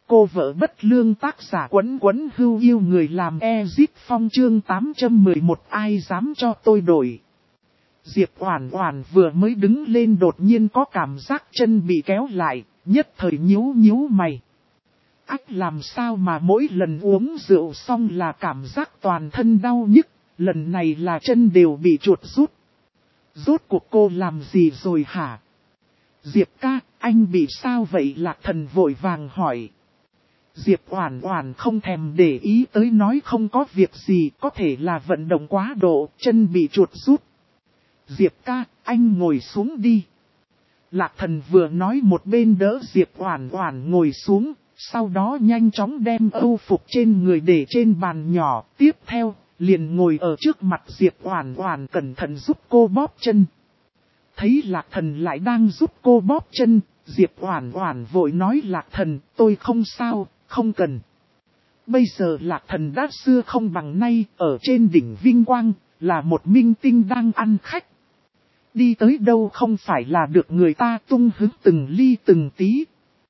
Cô vợ bất lương tác giả Quấn Quấn Hưu Yêu Người Làm Exit Phong chương 811 ai dám cho tôi đổi. Diệp Oản Oản vừa mới đứng lên đột nhiên có cảm giác chân bị kéo lại, nhất thời nhíu nhíu mày. Ách làm sao mà mỗi lần uống rượu xong là cảm giác toàn thân đau nhức, lần này là chân đều bị chuột rút. Rốt cuộc cô làm gì rồi hả? Diệp ca, anh bị sao vậy? Lạc Thần vội vàng hỏi. Diệp Oản Oản không thèm để ý tới nói không có việc gì, có thể là vận động quá độ, chân bị chuột rút. Diệp ca, anh ngồi xuống đi. Lạc Thần vừa nói một bên đỡ Diệp Oản Oản ngồi xuống, sau đó nhanh chóng đem âu phục trên người để trên bàn nhỏ, tiếp theo, liền ngồi ở trước mặt Diệp Oản Oản cẩn thận giúp cô bóp chân. Thấy Lạc Thần lại đang giúp cô bóp chân, Diệp Oản Oản vội nói Lạc Thần, tôi không sao, không cần. Bây giờ Lạc Thần đã xưa không bằng nay, ở trên đỉnh vinh quang, là một minh tinh đang ăn khách. Đi tới đâu không phải là được người ta tung hứng từng ly từng tí.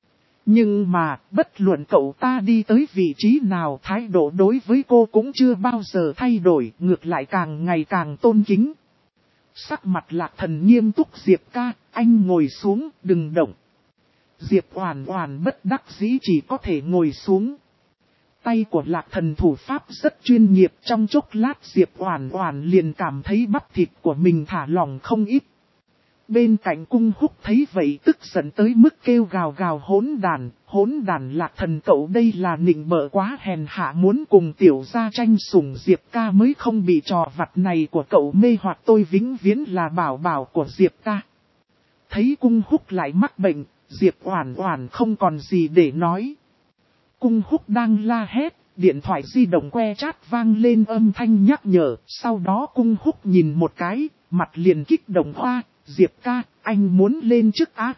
Nhưng mà, bất luận cậu ta đi tới vị trí nào, thái độ đối với cô cũng chưa bao giờ thay đổi, ngược lại càng ngày càng tôn kính. Sắc mặt Lạc Thần nghiêm túc, Diệp ca, anh ngồi xuống, đừng động. Diệp Oản Oản bất đắc dĩ chỉ có thể ngồi xuống. Tay của Lạc Thần thủ pháp rất chuyên nghiệp, trong chốc lát Diệp Oản Oản liền cảm thấy bắp thịt của mình thả lỏng không ít. Bên cạnh Cung Húc thấy vậy tức giận tới mức kêu gào gào hỗn đàn Lạc Thần cậu đây là nịnh bợ quá hèn hạ, muốn cùng tiểu gia tranh sủng Diệp ca mới không bị trò vặt này của cậu mê hoặc, tôi vĩnh viễn là bảo bảo của Diệp ca. Thấy Cung Húc lại mắc bệnh, Diệp Oản Oản không còn gì để nói. Cung Húc đang la hét, điện thoại di động que chát vang lên âm thanh nhắc nhở, sau đó Cung Húc nhìn một cái, mặt liền kích động hoa, Diệp ca, anh muốn lên chức á.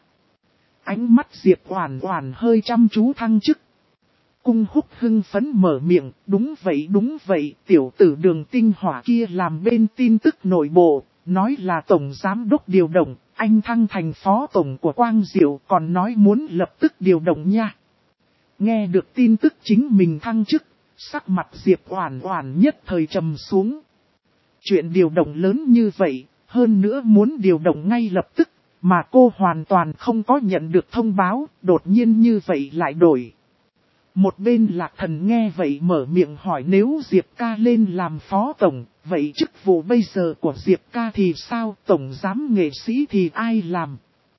Ánh mắt Diệp Oản Oản hơi chăm chú thăng chức. Cung Húc hưng phấn mở miệng, đúng vậy, tiểu tử Đường Tinh Hỏa kia làm bên tin tức nội bộ, nói là tổng giám đốc điều động, anh thăng thành phó tổng của Quang Diệu còn nói muốn lập tức điều động nha. Nghe được tin tức chính mình thăng chức, sắc mặt Diệp Oản Oản nhất thời trầm xuống. Chuyện điều động lớn như vậy, hơn nữa muốn điều động ngay lập tức, mà cô hoàn toàn không có nhận được thông báo, đột nhiên như vậy lại đổi. Một bên Lạc Thần nghe vậy mở miệng hỏi, nếu Diệp ca lên làm phó tổng, vậy chức vụ bây giờ của Diệp ca thì sao, tổng giám nghệ sĩ thì ai làm?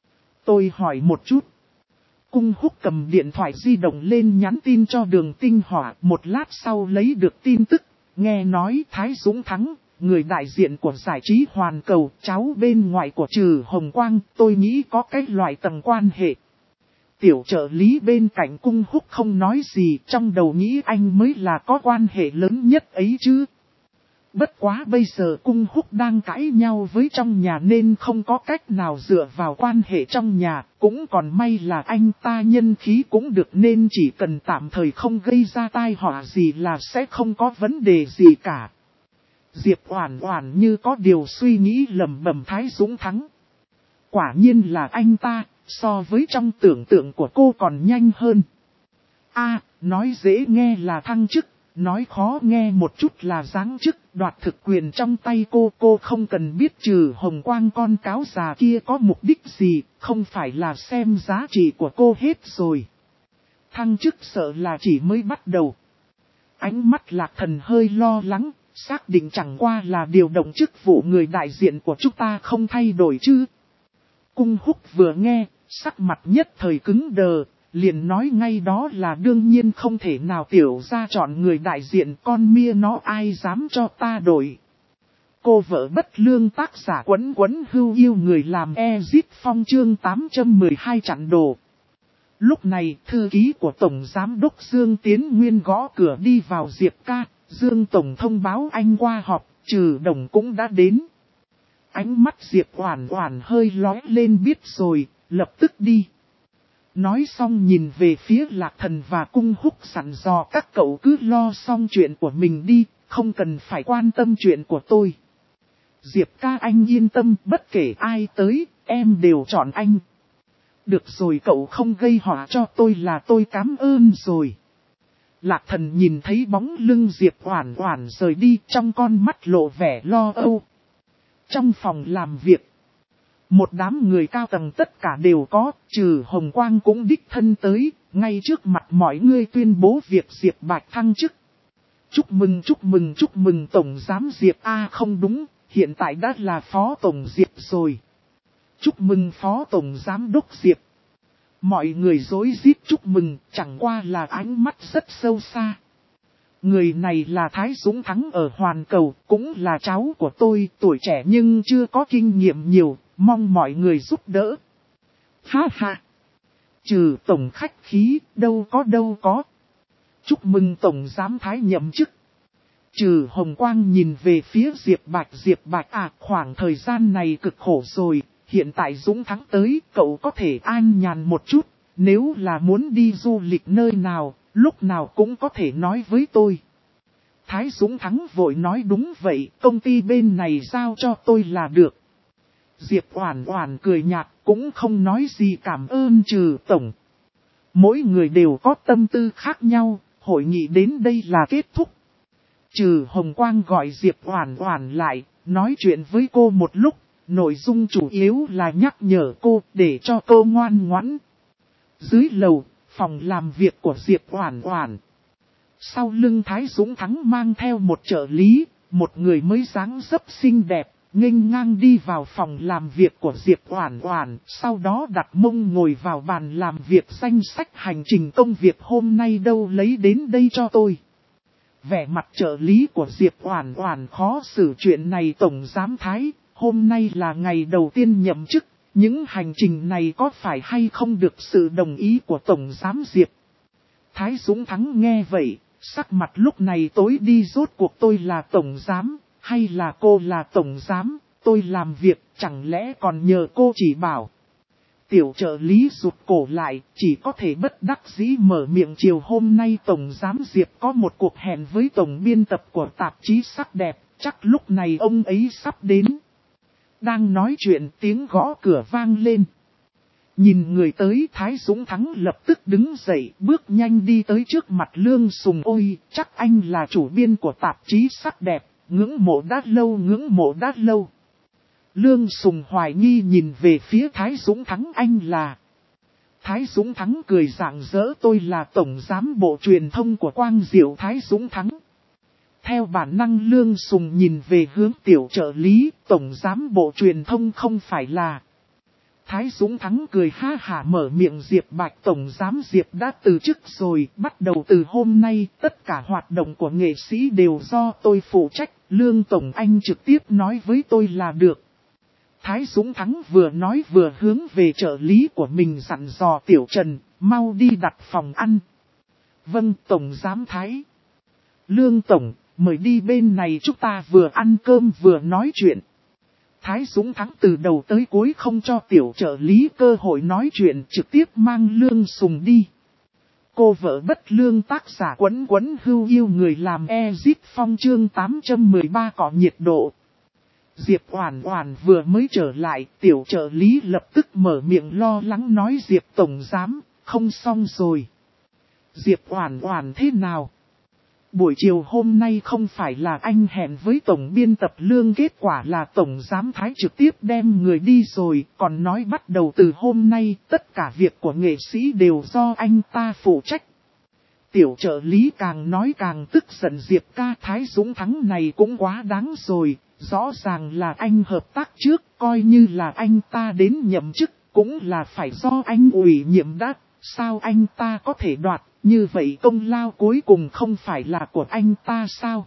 Tôi hỏi một chút. Cung Húc cầm điện thoại di động lên nhắn tin cho Đường Tinh Hỏa, một lát sau lấy được tin tức, nghe nói Thái Dũng thắng, người đại diện của giải trí hoàn cầu, cháu bên ngoài của Trừ Hồng Quang, tôi nghĩ có cái loại tầng quan hệ. Tiểu trợ lý bên cạnh Cung Húc không nói gì, trong đầu nghĩ anh mới là có quan hệ lớn nhất ấy chứ. Bất quá bây giờ Cung Húc đang cãi nhau với trong nhà nên không có cách nào dựa vào quan hệ trong nhà, cũng còn may là anh ta nhân khí cũng được nên chỉ cần tạm thời không gây ra tai họa gì là sẽ không có vấn đề gì cả. Diệp Oản Oản như có điều suy nghĩ lẩm bẩm, Thái Dũng thắng. Quả nhiên là anh ta, so với trong tưởng tượng của cô còn nhanh hơn. Nói dễ nghe là thăng chức, nói khó nghe một chút là giáng chức, đoạt thực quyền trong tay cô không cần biết Trừ Hồng Quang con cáo già kia có mục đích gì, không phải là xem giá trị của cô hết rồi. Thăng chức sợ là chỉ mới bắt đầu. Ánh mắt Lạc Thần hơi lo lắng, xác định chẳng qua là điều động chức vụ người đại diện của chúng ta không thay đổi chứ. Cung Húc vừa nghe, sắc mặt nhất thời cứng đờ, liền nói ngay đó là đương nhiên không thể nào, tiểu gia chọn người đại diện, con mia nó ai dám cho ta đổi. Cô vợ bất lương tác giả Quấn Quấn Hưu Yêu Người Làm Exit Phong chương 812 chặn đồ. Lúc này thư ký của Tổng Giám đốc Dương Tiến Nguyên gõ cửa đi vào. Diệp ca, Dương Tổng thông báo anh qua họp, Trừ Đồng cũng đã đến. Ánh mắt Diệp Oản Oản hơi lóe lên, biết rồi, lập tức đi. Nói xong nhìn về phía Lạc Thần và Cung Húc sẵn dò các cậu cứ lo xong chuyện của mình đi, không cần phải quan tâm chuyện của tôi. Diệp ca anh yên tâm, bất kể ai tới, em đều chọn anh. Được rồi, cậu không gây họa cho tôi là tôi cảm ơn rồi. Lạc Thần nhìn thấy bóng lưng Diệp Oản Oản rời đi, trong con mắt lộ vẻ lo âu. Trong phòng làm việc, một đám người cao tầng tất cả đều có, trừ Hồng Quang cũng đích thân tới, ngay trước mặt mọi người tuyên bố việc Diệp Bạch thăng chức. Chúc mừng Tổng Giám Diệp. Không đúng, hiện tại đã là Phó Tổng Diệp rồi. Chúc mừng Phó Tổng Giám Đốc Diệp. Mọi người rối rít chúc mừng, chẳng qua là ánh mắt rất sâu xa. Người này là Thái Dũng Thắng ở Hoàn Cầu, cũng là cháu của tôi, tuổi trẻ nhưng chưa có kinh nghiệm nhiều, mong mọi người giúp đỡ. Ha ha! Trừ Tổng khách khí, đâu có. Chúc mừng Tổng Giám Thái nhậm chức. Trừ Hồng Quang nhìn về phía Diệp Bạch khoảng thời gian này cực khổ rồi, hiện tại Dũng Thắng tới, cậu có thể an nhàn một chút, nếu là muốn đi du lịch nơi nào, lúc nào cũng có thể nói với tôi. Thái Dũng Thắng vội nói đúng vậy, công ty bên này giao cho tôi là được. Diệp Oản Oản cười nhạt, cũng không nói gì cảm ơn Trừ Tổng. Mỗi người đều có tâm tư khác nhau, hội nghị đến đây là kết thúc. Trừ Hồng Quang gọi Diệp Oản Oản lại, nói chuyện với cô một lúc, nội dung chủ yếu là nhắc nhở cô để cho cô ngoan ngoãn. Dưới lầu, phòng làm việc của Diệp Oản Oản. Sau lưng Thái Dũng Thắng mang theo một trợ lý, một người mới dáng dấp xinh đẹp, nghênh ngang đi vào phòng làm việc của Diệp Oản Oản, sau đó đặt mông ngồi vào bàn làm việc, danh sách hành trình công việc hôm nay đâu lấy đến đây cho tôi. Vẻ mặt trợ lý của Diệp Oản Oản khó xử. Chuyện này Tổng Giám Thái, hôm nay là ngày đầu tiên nhậm chức, những hành trình này có phải hay không được sự đồng ý của Tổng Giám Diệp? Thái Dũng Thắng nghe vậy, sắc mặt lúc này tối đi, rốt cuộc tôi là Tổng Giám, hay là cô là Tổng Giám, tôi làm việc chẳng lẽ còn nhờ cô chỉ bảo. Tiểu trợ lý rụt cổ lại, chỉ có thể bất đắc dĩ mở miệng. Chiều hôm nay Tổng Giám Diệp có một cuộc hẹn với Tổng biên tập của tạp chí Sắc Đẹp, chắc lúc này ông ấy sắp đến. Đang nói chuyện tiếng gõ cửa vang lên. Nhìn người tới, Thái Dũng Thắng lập tức đứng dậy, bước nhanh đi tới trước mặt Lương Sùng. Ôi, chắc anh là chủ biên của tạp chí Sắc Đẹp, ngưỡng mộ đã lâu. Lương Sùng hoài nghi nhìn về phía Thái Dũng Thắng. Anh là... Thái Dũng Thắng cười rạng rỡ, tôi là Tổng Giám bộ truyền thông của Quang Diệu Thái Dũng Thắng. Theo bản năng Lương Sùng nhìn về hướng tiểu trợ lý, Tổng Giám bộ truyền thông không phải là... Thái Dũng Thắng cười ha hả mở miệng. Diệp Bạch Tổng Giám Diệp đã từ chức rồi, bắt đầu từ hôm nay, tất cả hoạt động của nghệ sĩ đều do tôi phụ trách, Lương Tổng anh trực tiếp nói với tôi là được. Thái Dũng Thắng vừa nói vừa hướng về trợ lý của mình dặn dò Tiểu Trần, mau đi đặt phòng ăn. Vâng Tổng Giám Thái. Lương Tổng, mời đi bên này, chúng ta vừa ăn cơm vừa nói chuyện. Thái Dũng Thắng từ đầu tới cuối không cho tiểu trợ lý cơ hội nói chuyện, trực tiếp mang Lương Sùng đi. Cô vợ bất lương tác giả Quấn hưu yêu người làm Ezit Phong chương 813 có nhiệt độ. Diệp Oản Oản vừa mới trở lại, tiểu trợ lý lập tức mở miệng lo lắng nói Diệp Tổng Giám, không xong rồi. Diệp Oản Oản thế nào? Buổi chiều hôm nay không phải là anh hẹn với Tổng biên tập Lương, kết quả là Tổng Giám Thái trực tiếp đem người đi rồi, còn nói bắt đầu từ hôm nay tất cả việc của nghệ sĩ đều do anh ta phụ trách. Tiểu trợ lý càng nói càng tức giận. Diệp ca, Thái Dũng Thắng này cũng quá đáng rồi, rõ ràng là anh hợp tác trước, coi như là anh ta đến nhậm chức, cũng là phải do anh ủy nhiệm đã, sao anh ta có thể đoạt, như vậy công lao cuối cùng không phải là của anh ta sao?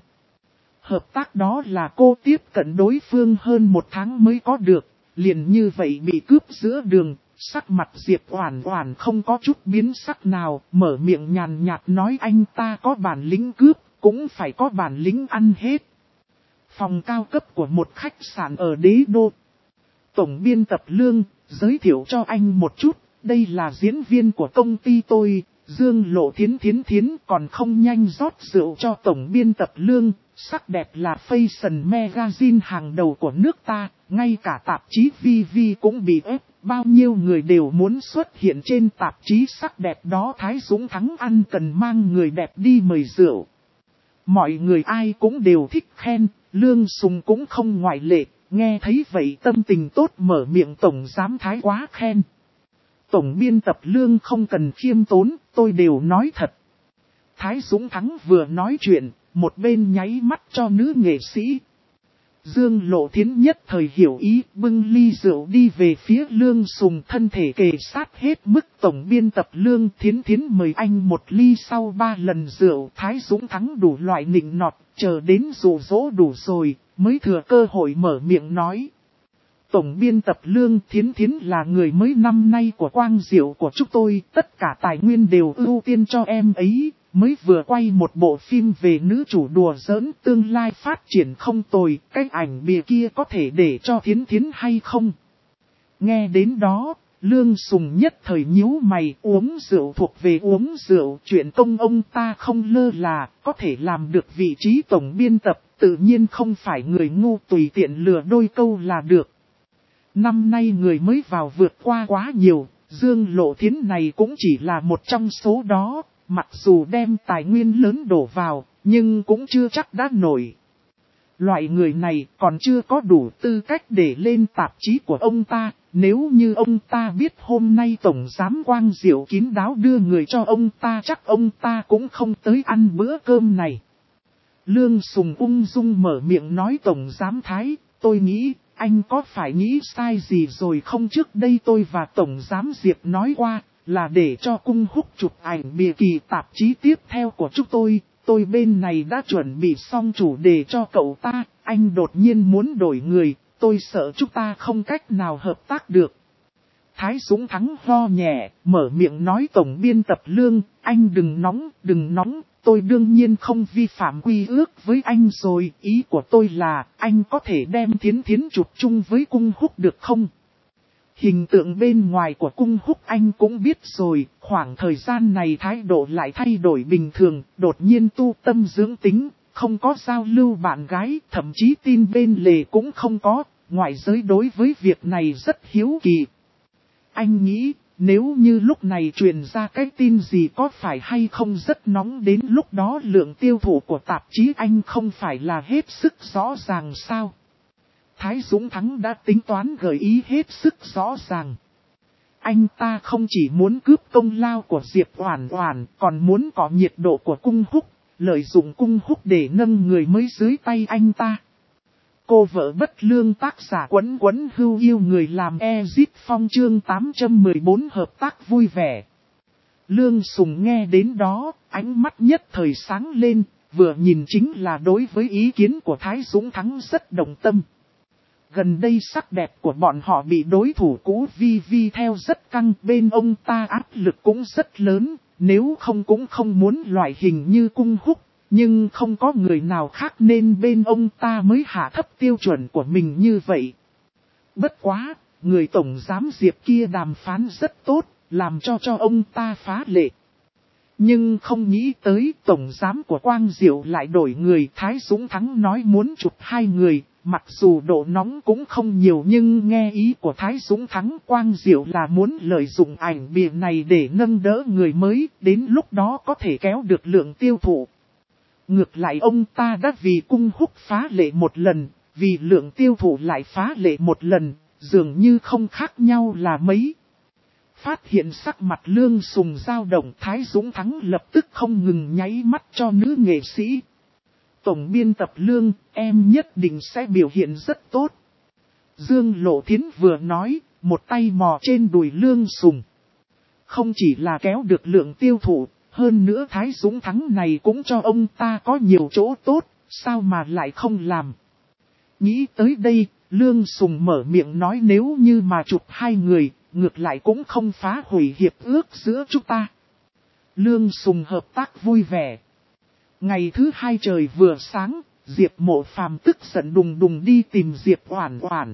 Hợp tác đó là cô tiếp cận đối phương hơn 1 tháng mới có được, liền như vậy bị cướp giữa đường. Sắc mặt Diệp Oản Oản không có chút biến sắc nào, mở miệng nhàn nhạt nói anh ta có bản lĩnh cướp, cũng phải có bản lĩnh ăn hết. Phòng cao cấp của một khách sạn ở Đế Đô. Tổng biên tập Lương, giới thiệu cho anh một chút, đây là diễn viên của công ty tôi, Dương Lộ Thiến, còn không nhanh rót rượu cho tổng biên tập Lương, Sắc đẹp là Fashion Magazine hàng đầu của nước ta, ngay cả tạp chí VV cũng bị ép, bao nhiêu người đều muốn xuất hiện trên tạp chí sắc đẹp đó. Thái Dũng Thắng ăn cần mang người đẹp đi mời rượu. Mọi người ai cũng đều thích khen, Lương Sùng cũng không ngoại lệ, nghe thấy vậy tâm tình tốt mở miệng tổng giám Thái quá khen. Tổng biên tập Lương không cần khiêm tốn, tôi đều nói thật. Thái Dũng Thắng vừa nói chuyện, một bên nháy mắt cho nữ nghệ sĩ. Dương Lộ Thiến nhất thời hiểu ý, bưng ly rượu đi về phía Lương Sùng, thân thể kề sát hết mức. Tổng biên tập Lương Thiến mời anh một ly. Sau 3 lần rượu, Thái Dũng Thắng đủ loại nịnh nọt, chờ đến dụ dỗ đủ rồi, mới thừa cơ hội mở miệng nói. Tổng biên tập Lương Thiến là người mới năm nay của Quang Diệu của chúng tôi, tất cả tài nguyên đều ưu tiên cho em ấy. Mới vừa quay một bộ phim về nữ chủ đùa giỡn, tương lai phát triển không tồi, cái ảnh bìa kia có thể để cho Thiến hay không? Nghe đến đó, Lương Sùng nhất thời nhíu mày. Uống rượu thuộc về uống rượu, chuyện công ông ta không lơ là, có thể làm được vị trí tổng biên tập, tự nhiên không phải người ngu tùy tiện lừa đôi câu là được. Năm nay người mới vào vượt qua quá nhiều, Dương Lộ Thiến này cũng chỉ là một trong số đó. Mặc dù đem tài nguyên lớn đổ vào, nhưng cũng chưa chắc đã nổi. Loại người này còn chưa có đủ tư cách để lên tạp chí của ông ta. Nếu như ông ta biết hôm nay Tổng giám Quang Diệu kín đáo đưa người cho ông ta, chắc ông ta cũng không tới ăn bữa cơm này. Lương Sùng ung dung mở miệng nói, Tổng giám Thái, tôi nghĩ anh có phải nghĩ sai gì rồi không? Trước đây tôi và Tổng giám Diệp nói qua, là để cho Cung Húc chụp ảnh bìa kỳ tạp chí tiếp theo của chúng tôi bên này đã chuẩn bị xong chủ đề cho cậu ta, anh đột nhiên muốn đổi người, tôi sợ chúng ta không cách nào hợp tác được. Thái Dũng Thắng ho nhẹ, mở miệng nói, Tổng biên tập Lương, anh đừng nóng, tôi đương nhiên không vi phạm quy ước với anh rồi, ý của tôi là, anh có thể đem Thiến chụp chung với Cung Húc được không? Hình tượng bên ngoài của Cung Húc anh cũng biết rồi, khoảng thời gian này thái độ lại thay đổi bình thường, đột nhiên tu tâm dưỡng tính, không có giao lưu bạn gái, thậm chí tin bên lề cũng không có, ngoại giới đối với việc này rất hiếu kỳ. Anh nghĩ, nếu như lúc này truyền ra cái tin gì có phải hay không rất nóng, đến lúc đó lượng tiêu thụ của tạp chí anh không phải là hết sức rõ ràng sao? Thái Dũng Thắng đã tính toán gợi ý hết sức rõ ràng. Anh ta không chỉ muốn cướp công lao của Diệp Oản Oản, còn muốn có nhiệt độ của Cung Húc, lợi dụng Cung Húc để nâng người mới dưới tay anh ta. Cô vợ bất lương tác giả Quấn hưu yêu người làm Ezit Phong chương 814 hợp tác vui vẻ. Lương Sùng nghe đến đó, ánh mắt nhất thời sáng lên, vừa nhìn chính là đối với ý kiến của Thái Dũng Thắng rất đồng tâm. Gần đây sắc đẹp của bọn họ bị đối thủ cũ VV theo rất căng, bên ông ta áp lực cũng rất lớn, nếu không cũng không muốn loại hình như Cung Húc, nhưng không có người nào khác nên bên ông ta mới hạ thấp tiêu chuẩn của mình như vậy. Bất quá, người tổng giám Diệp kia đàm phán rất tốt, làm cho ông ta phá lệ. Nhưng không nghĩ tới tổng giám của Quang Diệu lại đổi người. Thái Dũng Thắng nói muốn chụp 2 người. Mặc dù độ nóng cũng không nhiều nhưng nghe ý của Thái Dũng Thắng, Quang Diệu là muốn lợi dụng ảnh bìa này để nâng đỡ người mới, đến lúc đó có thể kéo được lượng tiêu thụ. Ngược lại ông ta đã vì Cung Húc phá lệ một lần, vì lượng tiêu thụ lại phá lệ một lần, dường như không khác nhau là mấy. Phát hiện sắc mặt Lương Sùng dao động, Thái Dũng Thắng lập tức không ngừng nháy mắt cho nữ nghệ sĩ. Tổng biên tập Lương, em nhất định sẽ biểu hiện rất tốt. Dương Lộ Thiến vừa nói, một tay mò trên đùi Lương Sùng. Không chỉ là kéo được lượng tiêu thụ, hơn nữa Thái Dũng Thắng này cũng cho ông ta có nhiều chỗ tốt, sao mà lại không làm. Nghĩ tới đây, Lương Sùng mở miệng nói, nếu như mà chụp 2 người, ngược lại cũng không phá hủy hiệp ước giữa chúng ta. Lương Sùng hợp tác vui vẻ. Ngày thứ 2 trời vừa sáng, Diệp Mộ Phàm tức giận đùng đùng đi tìm Diệp Oản Oản.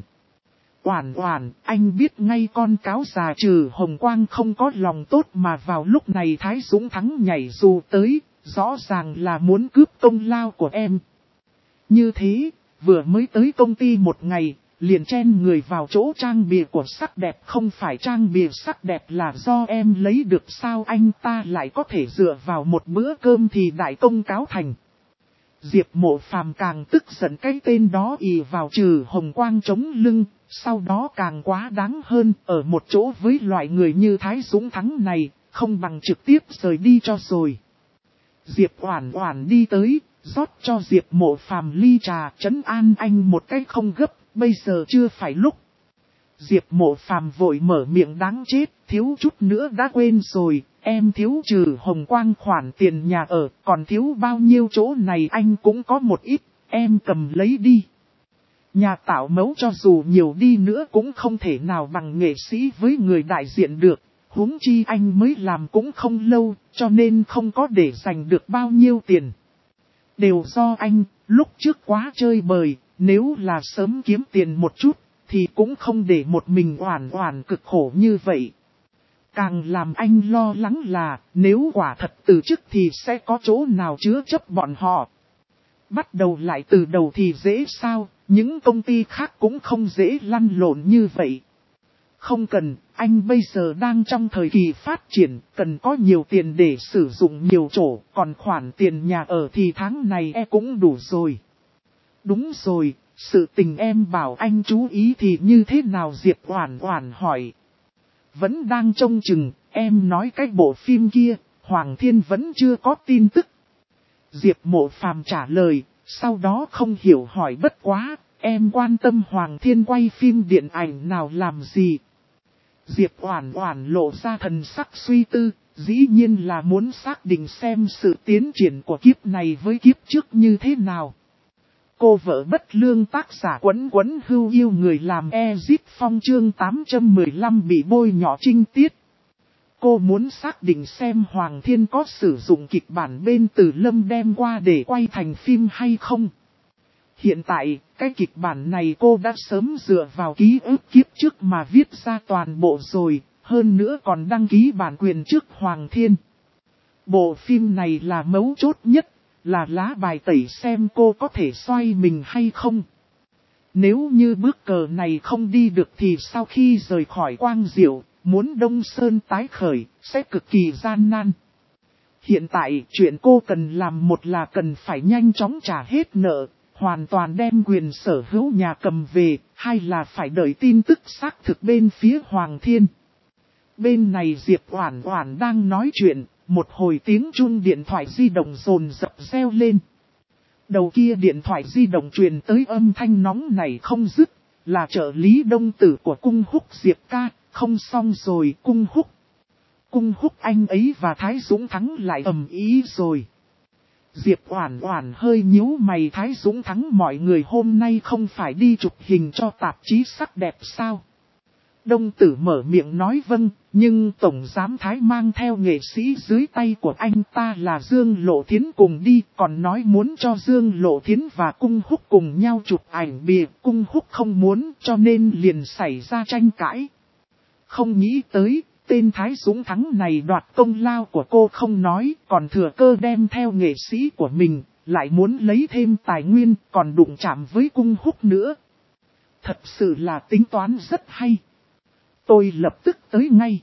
Oản Oản, anh biết ngay con cáo già trừ hồng quang không có lòng tốt mà vào lúc này Thái Dũng Thắng nhảy dù tới, rõ ràng là muốn cướp công lao của em. Như thế, vừa mới tới công ty một ngày, liền chen người vào chỗ trang bìa của sắc đẹp. Không phải trang bìa sắc đẹp là do em lấy được sao anh ta lại có thể dựa vào một bữa cơm thì đại công cáo thành. Diệp Mộ Phàm càng tức giận cái tên đó ì vào trừ hồng quang chống lưng, sau đó càng quá đáng hơn, ở một chỗ với loại người như Thái Dũng Thắng này, không bằng trực tiếp rời đi cho rồi. Diệp Oản Oản đi tới, rót cho Diệp Mộ Phàm ly trà, trấn an anh một cách không gấp, bây giờ chưa phải lúc. Diệp Mộ Phàm vội mở miệng đáng chết, thiếu chút nữa đã quên rồi, em thiếu trừ hồng quang khoản tiền nhà ở, còn thiếu bao nhiêu chỗ này anh cũng có một ít, em cầm lấy đi. Nhà tạo mẫu cho dù nhiều đi nữa cũng không thể nào bằng nghệ sĩ với người đại diện được, huống chi anh mới làm cũng không lâu, cho nên không có để dành được bao nhiêu tiền. Đều do anh, lúc trước quá chơi bời, nếu là sớm kiếm tiền một chút, thì cũng không để một mình Oản Oản cực khổ như vậy. Càng làm anh lo lắng là, nếu quả thật từ chức thì sẽ có chỗ nào chứa chấp bọn họ. Bắt đầu lại từ đầu thì dễ sao, những công ty khác cũng không dễ lăn lộn như vậy. Không cần, anh bây giờ đang trong thời kỳ phát triển, cần có nhiều tiền để sử dụng nhiều chỗ, còn khoản tiền nhà ở thì tháng này cũng đủ rồi. Đúng rồi, sự tình em bảo anh chú ý thì như thế nào Diệp Oản Oản hỏi. Vẫn đang trông chừng, em nói cái bộ phim kia, Hoàng Thiên vẫn chưa có tin tức. Diệp Mộ Phàm trả lời, sau đó không hiểu hỏi bất quá, em quan tâm Hoàng Thiên quay phim điện ảnh nào làm gì. Diệp Oản Oản lộ ra thần sắc suy tư, dĩ nhiên là muốn xác định xem sự tiến triển của kiếp này với kiếp trước như thế nào. Cô vợ bất lương tác giả Quấn Quấn Hưu yêu người làm Ezit Phong chương 815 bị bôi nhọ trinh tiết. Cô muốn xác định xem Hoàng Thiên có sử dụng kịch bản bên Từ Lâm đem qua để quay thành phim hay không. Hiện tại, cái kịch bản này cô đã sớm dựa vào ký ức kiếp trước mà viết ra toàn bộ rồi, hơn nữa còn đăng ký bản quyền trước Hoàng Thiên. Bộ phim này là mấu chốt nhất, là lá bài tẩy xem cô có thể xoay mình hay không. Nếu như bước cờ này không đi được thì sau khi rời khỏi Quang Diệu, muốn Đông Sơn tái khởi, sẽ cực kỳ gian nan. Hiện tại, chuyện cô cần làm một là cần phải nhanh chóng trả hết nợ, hoàn toàn đem quyền sở hữu nhà cầm về, hai là phải đợi tin tức xác thực bên phía Hoàng Thiên. Bên này Diệp Oản Oản đang nói chuyện, một hồi tiếng chuông điện thoại di động rồn rập reo lên. Đầu kia điện thoại di động truyền tới âm thanh nóng này không dứt, là trợ lý đông tử của Cung Húc Diệp ca, không xong rồi Cung Húc. Cung Húc anh ấy và Thái Dũng Thắng lại ầm ĩ rồi. Diệp Oản Oản hơi nhíu mày, Thái Dũng Thắng mọi người hôm nay không phải đi chụp hình cho tạp chí sắc đẹp sao? Đông tử mở miệng nói vâng, nhưng Tổng Giám Thái mang theo nghệ sĩ dưới tay của anh ta là Dương Lộ Thiến cùng đi, còn nói muốn cho Dương Lộ Thiến và Cung Húc cùng nhau chụp ảnh bìa, Cung Húc không muốn cho nên liền xảy ra tranh cãi. Không nghĩ tới, tên Thái Dũng Thắng này đoạt công lao của cô không nói, còn thừa cơ đem theo nghệ sĩ của mình, lại muốn lấy thêm tài nguyên, còn đụng chạm với Cung Húc nữa. Thật sự là tính toán rất hay. Tôi lập tức tới ngay.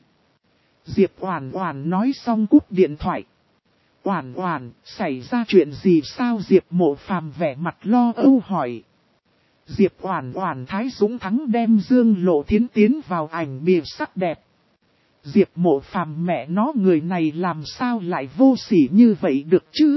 Diệp Oản Oản nói xong cúp điện thoại. Oản Oản, xảy ra chuyện gì sao? Diệp Mộ Phàm vẻ mặt lo âu hỏi. Diệp Oản Oản, Thái Dũng Thắng đem Dương Lộ Thiến tiến vào ảnh bìa sắc đẹp. Diệp Mộ Phàm mẹ nó, người này làm sao lại vô sỉ như vậy được chứ?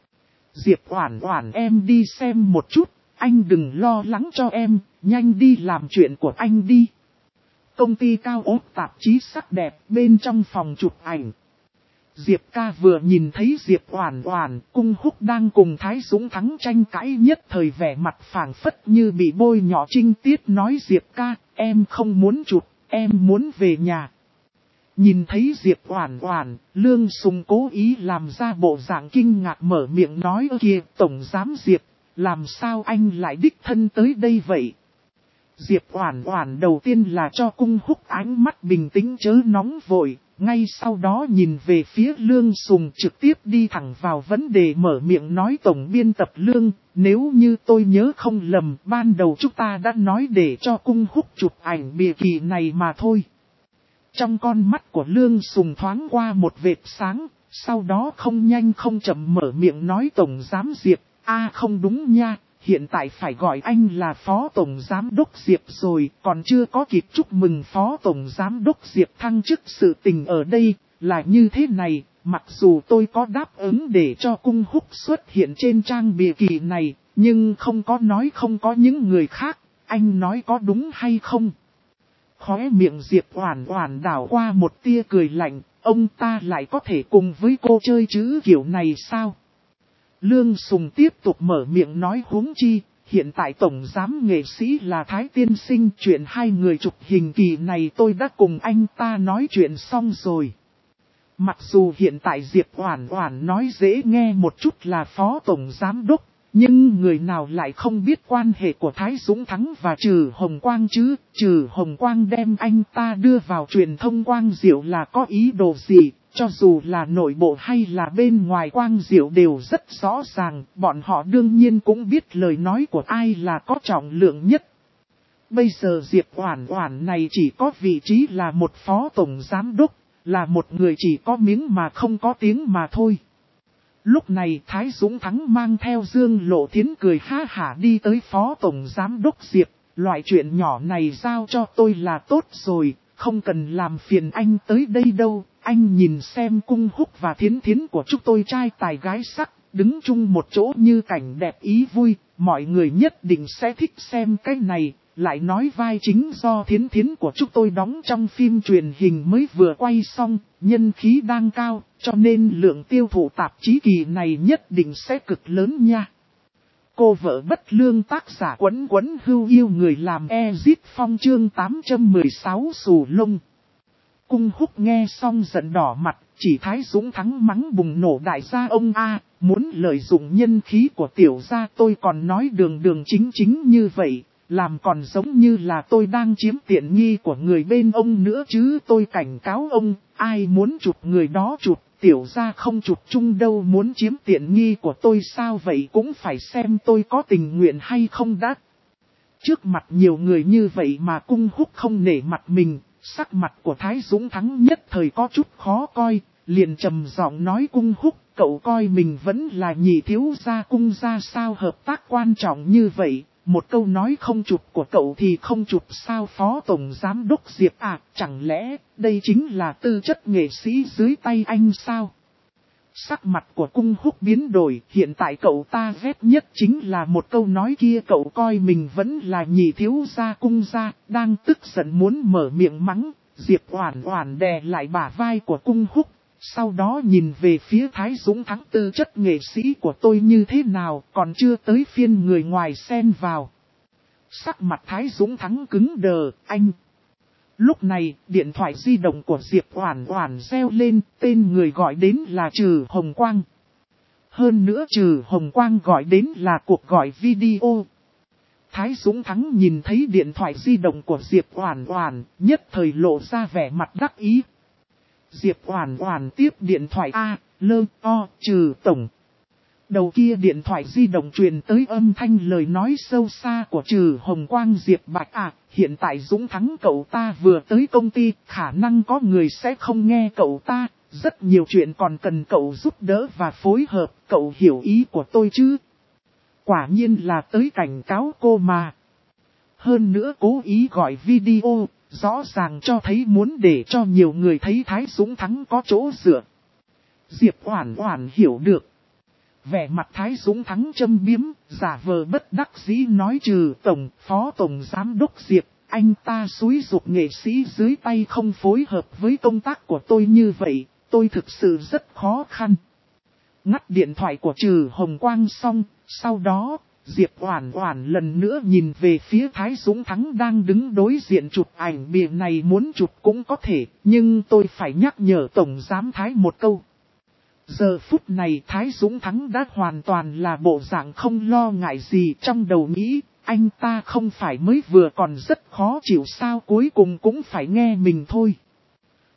Diệp Oản Oản, em đi xem một chút, anh đừng lo lắng cho em, nhanh đi làm chuyện của anh đi. Công ty cao ốc tạp chí sắc đẹp bên trong phòng chụp ảnh. Diệp ca vừa nhìn thấy Diệp Oản Oản, Cung Húc đang cùng Thái Dũng Thắng tranh cãi nhất thời vẻ mặt phảng phất như bị bôi nhọ trinh tiết, nói Diệp ca, em không muốn chụp, em muốn về nhà. Nhìn thấy Diệp Oản Oản, Lương Sùng cố ý làm ra bộ dạng kinh ngạc mở miệng nói kìa, Tổng Giám Diệp, làm sao anh lại đích thân tới đây vậy? Diệp Oản Oản đầu tiên là cho Cung Húc ánh mắt bình tĩnh chớ nóng vội, ngay sau đó nhìn về phía Lương Sùng trực tiếp đi thẳng vào vấn đề mở miệng nói tổng biên tập Lương, nếu như tôi nhớ không lầm ban đầu chúng ta đã nói để cho Cung Húc chụp ảnh bìa kỳ này mà thôi. Trong con mắt của Lương Sùng thoáng qua một vệt sáng, sau đó không nhanh không chậm mở miệng nói tổng giám Diệp, không đúng nha. Hiện tại phải gọi anh là Phó Tổng Giám Đốc Diệp rồi, còn chưa có kịp chúc mừng Phó Tổng Giám Đốc Diệp thăng chức. Sự tình ở đây là như thế này, mặc dù tôi có đáp ứng để cho Cung Húc xuất hiện trên trang bìa kỳ này, nhưng không có nói không có những người khác, anh nói có đúng hay không? Khóe miệng Diệp Oản Oản đảo qua một tia cười lạnh, ông ta lại có thể cùng với cô chơi chữ kiểu này sao? Lương Sùng tiếp tục mở miệng nói huống chi, hiện tại tổng giám nghệ sĩ là Thái Tiên Sinh, chuyện hai người chụp hình kỳ này tôi đã cùng anh ta nói chuyện xong rồi. Mặc dù hiện tại Diệp Oản Oản nói dễ nghe một chút là Phó Tổng Giám Đốc, nhưng người nào lại không biết quan hệ của Thái Dũng Thắng và Trừ Hồng Quang chứ? Trừ Hồng Quang đem anh ta đưa vào truyền thông Quang Diệu là có ý đồ gì? Cho dù là nội bộ hay là bên ngoài Quang Diệu đều rất rõ ràng, bọn họ đương nhiên cũng biết lời nói của ai là có trọng lượng nhất. Bây giờ Diệp Oản Oản này chỉ có vị trí là một phó tổng giám đốc, là một người chỉ có miếng mà không có tiếng mà thôi. Lúc này Thái Dũng Thắng mang theo Dương Lộ Thiến cười ha hả đi tới phó tổng giám đốc Diệp, loại chuyện nhỏ này giao cho tôi là tốt rồi, không cần làm phiền anh tới đây đâu. Anh nhìn xem Cung Húc và Thiến Thiến của chúng tôi trai tài gái sắc, đứng chung một chỗ như cảnh đẹp ý vui, mọi người nhất định sẽ thích xem cái này, lại nói vai chính do Thiến Thiến của chúng tôi đóng trong phim truyền hình mới vừa quay xong, nhân khí đang cao, cho nên lượng tiêu thụ tạp chí kỳ này nhất định sẽ cực lớn nha. Cô vợ bất lương tác giả Quấn Quấn Hưu yêu người làm Ezit Phong chương 816 xù lông. Cung Húc nghe xong giận đỏ mặt, chỉ Thái Dũng Thắng mắng bùng nổ đại gia ông muốn lợi dụng nhân khí của tiểu gia tôi còn nói đường đường chính chính như vậy, làm còn giống như là tôi đang chiếm tiện nghi của người bên ông nữa chứ. Tôi cảnh cáo ông, ai muốn chụp người đó chụp, tiểu gia không chụp chung đâu. Muốn chiếm tiện nghi của tôi sao vậy cũng phải xem tôi có tình nguyện hay không đã. Trước mặt nhiều người như vậy mà Cung Húc không nể mặt mình. Sắc mặt của Thái Dũng Thắng nhất thời có chút khó coi, liền trầm giọng nói Cung Húc, cậu coi mình vẫn là nhị thiếu gia Cung gia sao, hợp tác quan trọng như vậy, một câu nói không chụp của cậu thì không chụp sao? Phó Tổng Giám Đốc Diệp chẳng lẽ đây chính là tư chất nghệ sĩ dưới tay anh sao? Sắc mặt của Cung Húc biến đổi, hiện tại cậu ta ghét nhất chính là một câu nói kia, cậu coi mình vẫn là nhị thiếu gia Cung gia, đang tức giận muốn mở miệng mắng. Diệp Oản Oản đè lại bả vai của Cung Húc, sau đó nhìn về phía Thái Dũng Thắng, tư chất nghệ sĩ của tôi như thế nào, còn chưa tới phiên người ngoài xen vào. Sắc mặt Thái Dũng Thắng cứng đờ, anh. Lúc này, điện thoại di động của Diệp Oản Oản reo lên, tên người gọi đến là Trừ Hồng Quang. Hơn nữa Trừ Hồng Quang gọi đến là cuộc gọi video. Thái Dũng Thắng nhìn thấy điện thoại di động của Diệp Oản Oản, nhất thời lộ ra vẻ mặt đắc ý. Diệp Oản Oản tiếp điện thoại Trừ tổng. Đầu kia điện thoại di động truyền tới âm thanh lời nói sâu xa của Trừ Hồng Quang. Diệp Bạch hiện tại Dũng Thắng cậu ta vừa tới công ty, khả năng có người sẽ không nghe cậu ta, rất nhiều chuyện còn cần cậu giúp đỡ và phối hợp, cậu hiểu ý của tôi chứ? Quả nhiên là tới cảnh cáo cô mà. Hơn nữa cố ý gọi video, rõ ràng cho thấy muốn để cho nhiều người thấy Thái Dũng Thắng có chỗ dựa. Diệp Oản Oản hiểu được. Vẻ mặt Thái Dũng Thắng châm biếm, giả vờ bất đắc dĩ nói Trừ tổng, phó tổng giám đốc Diệp, anh ta xúi giục nghệ sĩ dưới tay không phối hợp với công tác của tôi như vậy, tôi thực sự rất khó khăn. Ngắt điện thoại của Trừ Hồng Quang xong, sau đó, Diệp Oản Oản lần nữa nhìn về phía Thái Dũng Thắng đang đứng đối diện chụp ảnh bìa này, muốn chụp cũng có thể, nhưng tôi phải nhắc nhở tổng giám Thái một câu. Giờ phút này Thái Dũng Thắng đã hoàn toàn là bộ dạng không lo ngại gì, trong đầu nghĩ, anh ta không phải mới vừa còn rất khó chịu sao, cuối cùng cũng phải nghe mình thôi.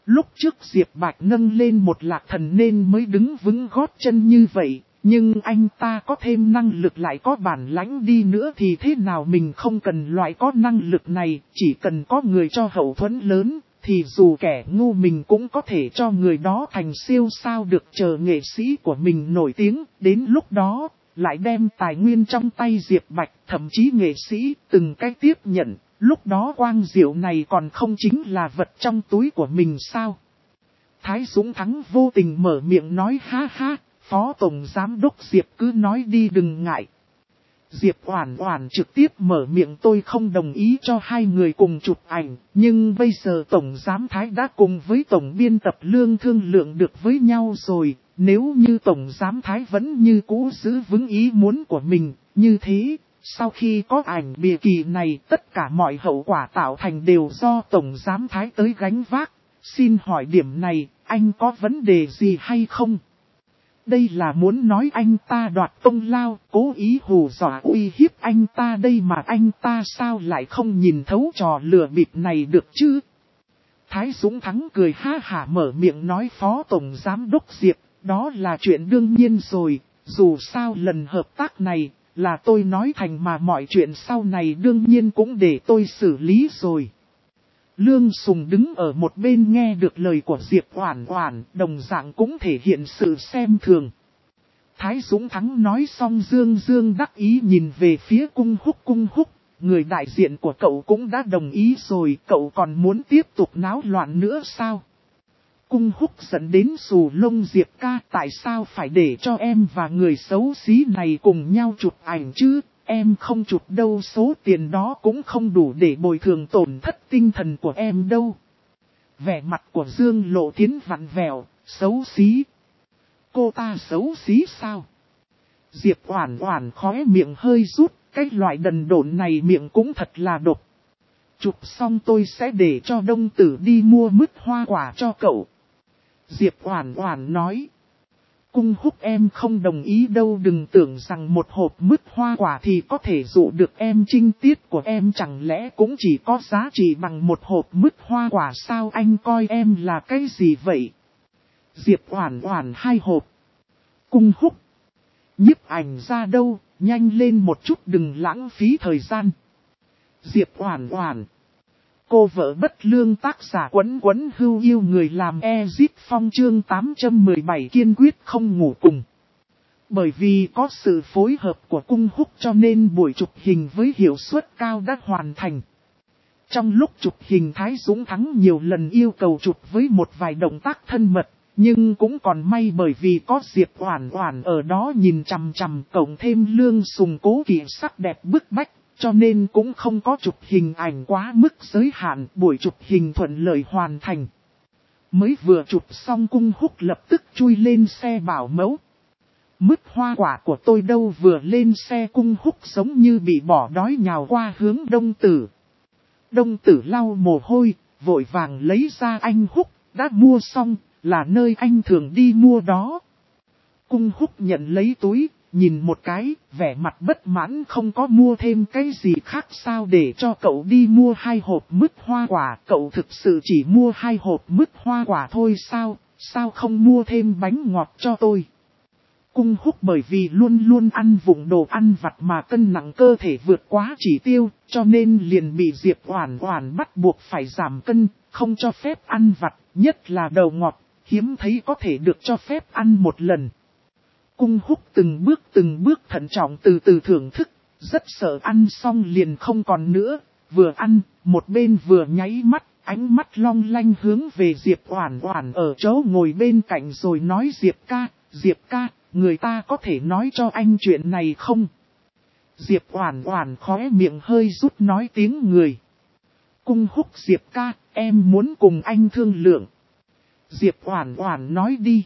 Lúc trước Diệp Bạch nâng lên một lạc thần nên mới đứng vững gót chân như vậy, nhưng anh ta có thêm năng lực lại có bản lãnh đi nữa thì thế nào mình không cần loại có năng lực này, chỉ cần có người cho hậu thuẫn lớn, thì dù kẻ ngu mình cũng có thể cho người đó thành siêu sao được. Chờ nghệ sĩ của mình nổi tiếng, đến lúc đó, lại đem tài nguyên trong tay Diệp Bạch, thậm chí nghệ sĩ từng cái tiếp nhận, lúc đó quang diệu này còn không chính là vật trong túi của mình sao? Thái Dũng Thắng vô tình mở miệng nói ha ha, Phó Tổng Giám Đốc Diệp cứ nói đi đừng ngại. Diệp Oản Oản trực tiếp mở miệng tôi không đồng ý cho hai người cùng chụp ảnh, nhưng bây giờ Tổng Giám Thái đã cùng với Tổng Biên tập Lương thương lượng được với nhau rồi, nếu như Tổng Giám Thái vẫn như cũ giữ vững ý muốn của mình, như thế, sau khi có ảnh bìa kỳ này tất cả mọi hậu quả tạo thành đều do Tổng Giám Thái tới gánh vác. Xin hỏi điểm này, anh có vấn đề gì hay không? Đây là muốn nói anh ta đoạt công lao, cố ý hù dọa uy hiếp anh ta đây mà anh ta sao lại không nhìn thấu trò lừa bịp này được chứ? Thái Dũng Thắng cười ha hả mở miệng nói Phó Tổng Giám Đốc Diệp, đó là chuyện đương nhiên rồi, dù sao lần hợp tác này là tôi nói thành mà mọi chuyện sau này đương nhiên cũng để tôi xử lý rồi. Lương Sùng đứng ở một bên nghe được lời của Diệp Oản Oản, đồng dạng cũng thể hiện sự xem thường. Thái Dũng Thắng nói xong dương dương đắc ý nhìn về phía Cung Húc, người đại diện của cậu cũng đã đồng ý rồi, cậu còn muốn tiếp tục náo loạn nữa sao? Cung Húc dẫn đến xù lông Diệp ca, tại sao phải để cho em và người xấu xí này cùng nhau chụp ảnh chứ? Em không chụp đâu, số tiền đó cũng không đủ để bồi thường tổn thất tinh thần của em đâu. Vẻ mặt của Dương Lộ Thiến vặn vẹo, xấu xí. Cô ta xấu xí sao? Diệp Oản Oản khóe miệng hơi rút, cái loại đần độn này miệng cũng thật là độc. Chụp xong tôi sẽ để cho Đông Tử đi mua mứt hoa quả cho cậu. Diệp Oản Oản nói. Cung Húc em không đồng ý đâu, đừng tưởng rằng một hộp mứt hoa quả thì có thể dụ được em, trinh tiết của em chẳng lẽ cũng chỉ có giá trị bằng một hộp mứt hoa quả sao, anh coi em là cái gì vậy? Diệp Oản Oản 2 hộp. Cung Húc. Nhiếp ảnh ra đâu, nhanh lên một chút đừng lãng phí thời gian. Diệp Oản Oản. Cô vợ bất lương tác giả Quấn Quấn Hưu yêu người làm Ezit Phong chương 817 kiên quyết không ngủ cùng. Bởi vì có sự phối hợp của Cung Húc cho nên buổi chụp hình với hiệu suất cao đã hoàn thành. Trong lúc chụp hình Thái Dũng Thắng nhiều lần yêu cầu chụp với một vài động tác thân mật, nhưng cũng còn may bởi vì có Diệp Oản Oản ở đó nhìn chằm chằm, cộng thêm Lương Sùng cố kỵ sắc đẹp bức bách. Cho nên cũng không có chụp hình ảnh quá mức giới hạn, buổi chụp hình thuận lợi hoàn thành. Mới vừa chụp xong Cung Húc lập tức chui lên xe bảo mẫu. Mứt hoa quả của tôi đâu, vừa lên xe Cung Húc giống như bị bỏ đói nhào qua hướng Đông Tử. Đông Tử lau mồ hôi, vội vàng lấy ra anh Húc, đã mua xong, là nơi anh thường đi mua đó. Cung Húc nhận lấy túi. Nhìn một cái, vẻ mặt bất mãn không có mua thêm cái gì khác sao để cho cậu đi mua 2 hộp mứt hoa quả. Cậu thực sự chỉ mua 2 hộp mứt hoa quả thôi sao không mua thêm bánh ngọt cho tôi. Cung Húc bởi vì luôn luôn ăn vụng đồ ăn vặt mà cân nặng cơ thể vượt quá chỉ tiêu, cho nên liền bị Diệp Oản Oản bắt buộc phải giảm cân, không cho phép ăn vặt, nhất là đầu ngọt, hiếm thấy có thể được cho phép ăn một lần. Cung Húc từng bước thận trọng từ từ thưởng thức, rất sợ ăn xong liền không còn nữa, vừa ăn, một bên vừa nháy mắt, ánh mắt long lanh hướng về Diệp Oản Oản ở chỗ ngồi bên cạnh rồi nói Diệp ca, người ta có thể nói cho anh chuyện này không? Diệp Oản Oản khóe miệng hơi rút nói tiếng người. Cung Húc Diệp ca, em muốn cùng anh thương lượng. Diệp Oản Oản nói đi.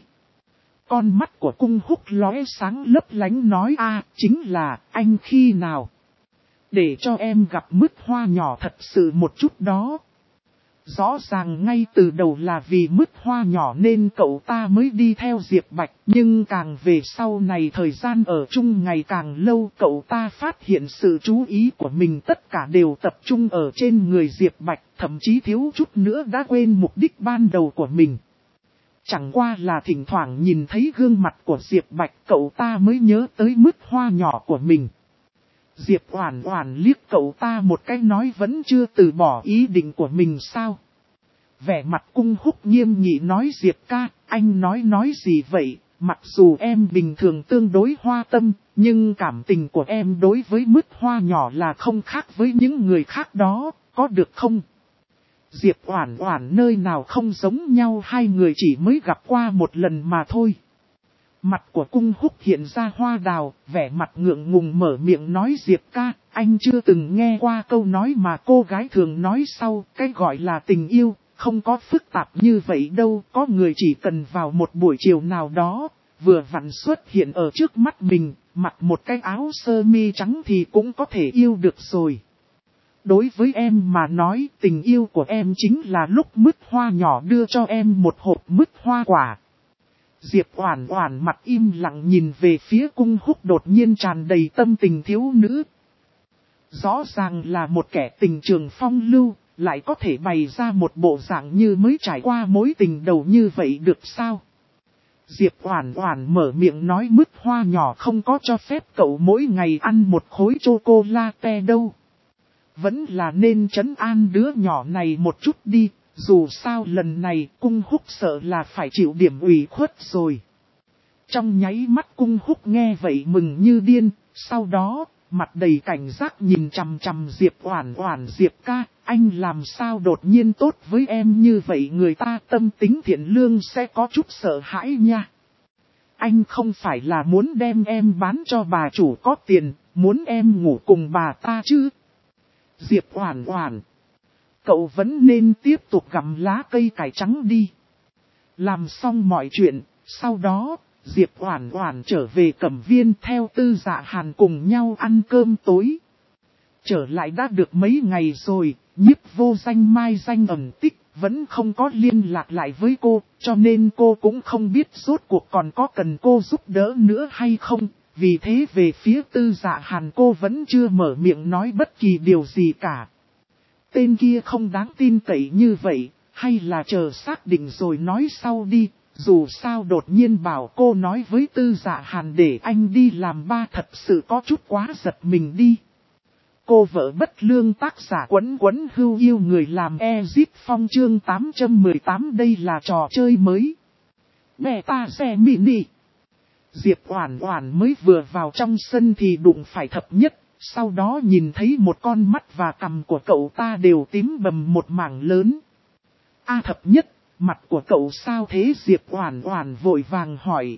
Con mắt của Cung Húc lóe sáng lấp lánh nói chính là anh khi nào? Để cho em gặp mứt hoa nhỏ thật sự một chút đó. Rõ ràng ngay từ đầu là vì mứt hoa nhỏ nên cậu ta mới đi theo Diệp Bạch. Nhưng càng về sau này thời gian ở chung ngày càng lâu, cậu ta phát hiện sự chú ý của mình tất cả đều tập trung ở trên người Diệp Bạch. Thậm chí thiếu chút nữa đã quên mục đích ban đầu của mình. Chẳng qua là thỉnh thoảng nhìn thấy gương mặt của Diệp Bạch, cậu ta mới nhớ tới mứt hoa nhỏ của mình. Diệp Oản Oản liếc cậu ta một cái nói vẫn chưa từ bỏ ý định của mình sao. Vẻ mặt Cung Húc nghiêm nghị nói Diệp ca, anh nói gì vậy, mặc dù em bình thường tương đối hoa tâm, nhưng cảm tình của em đối với mứt hoa nhỏ là không khác với những người khác đó, có được không? Diệp Oản Oản nơi nào không giống nhau, hai người chỉ mới gặp qua một lần mà thôi. Mặt của Cung Húc hiện ra hoa đào, vẻ mặt ngượng ngùng mở miệng nói Diệp ca, anh chưa từng nghe qua câu nói mà cô gái thường nói sau, cái gọi là tình yêu, không có phức tạp như vậy đâu, có người chỉ cần vào một buổi chiều nào đó, vừa vặn xuất hiện ở trước mắt mình, mặc một cái áo sơ mi trắng thì cũng có thể yêu được rồi. Đối với em mà nói, tình yêu của em chính là lúc mứt hoa nhỏ đưa cho em một hộp mứt hoa quả. Diệp Oản Oản mặt im lặng nhìn về phía Cung Húc, đột nhiên tràn đầy tâm tình thiếu nữ. Rõ ràng là một kẻ tình trường phong lưu, lại có thể bày ra một bộ dạng như mới trải qua mối tình đầu như vậy được sao? Diệp Oản Oản mở miệng nói mứt hoa nhỏ không có cho phép cậu mỗi ngày ăn một khối chocolate đâu. Vẫn là nên trấn an đứa nhỏ này một chút đi, dù sao lần này Cung Húc sợ là phải chịu điểm ủy khuất rồi. Trong nháy mắt Cung Húc nghe vậy mừng như điên, sau đó, mặt đầy cảnh giác nhìn chằm chằm Diệp Oản Oản. Diệp ca, anh làm sao đột nhiên tốt với em như vậy, người ta tâm tính thiện lương sẽ có chút sợ hãi nha. Anh không phải là muốn đem em bán cho bà chủ có tiền, muốn em ngủ cùng bà ta chứ? Diệp Oản Oản, cậu vẫn nên tiếp tục gặm lá cây cải trắng đi. Làm xong mọi chuyện, sau đó, Diệp Oản Oản trở về Cẩm Viên theo Tư Dạ Hàn cùng nhau ăn cơm tối. Trở lại đã được mấy ngày rồi, Nhiếp Vô Danh mai danh ẩn tích, vẫn không có liên lạc lại với cô, cho nên cô cũng không biết rốt cuộc còn có cần cô giúp đỡ nữa hay không. Vì thế về phía Tư Dạ Hàn cô vẫn chưa mở miệng nói bất kỳ điều gì cả. Tên kia không đáng tin cậy như vậy, hay là chờ xác định rồi nói sau đi, dù sao đột nhiên bảo cô nói với Tư Dạ Hàn để anh đi làm ba thật sự có chút quá giật mình đi. Cô vợ bất lương tác giả Quấn Quấn Hưu yêu người làm Exit Phong chương 818, đây là trò chơi mới. Beta xe mini. Diệp Oản Oản mới vừa vào trong sân thì đụng phải Thập Nhất, sau đó nhìn thấy một con mắt và cằm của cậu ta đều tím bầm một mảng lớn. A Thập Nhất, mặt của cậu sao thế? Diệp Oản Oản vội vàng hỏi.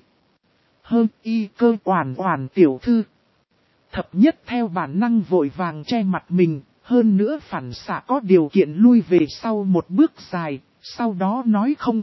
Y Cơ Oản Oản tiểu thư. Thập Nhất theo bản năng vội vàng che mặt mình, hơn nữa phản xạ có điều kiện lui về sau một bước dài, sau đó nói không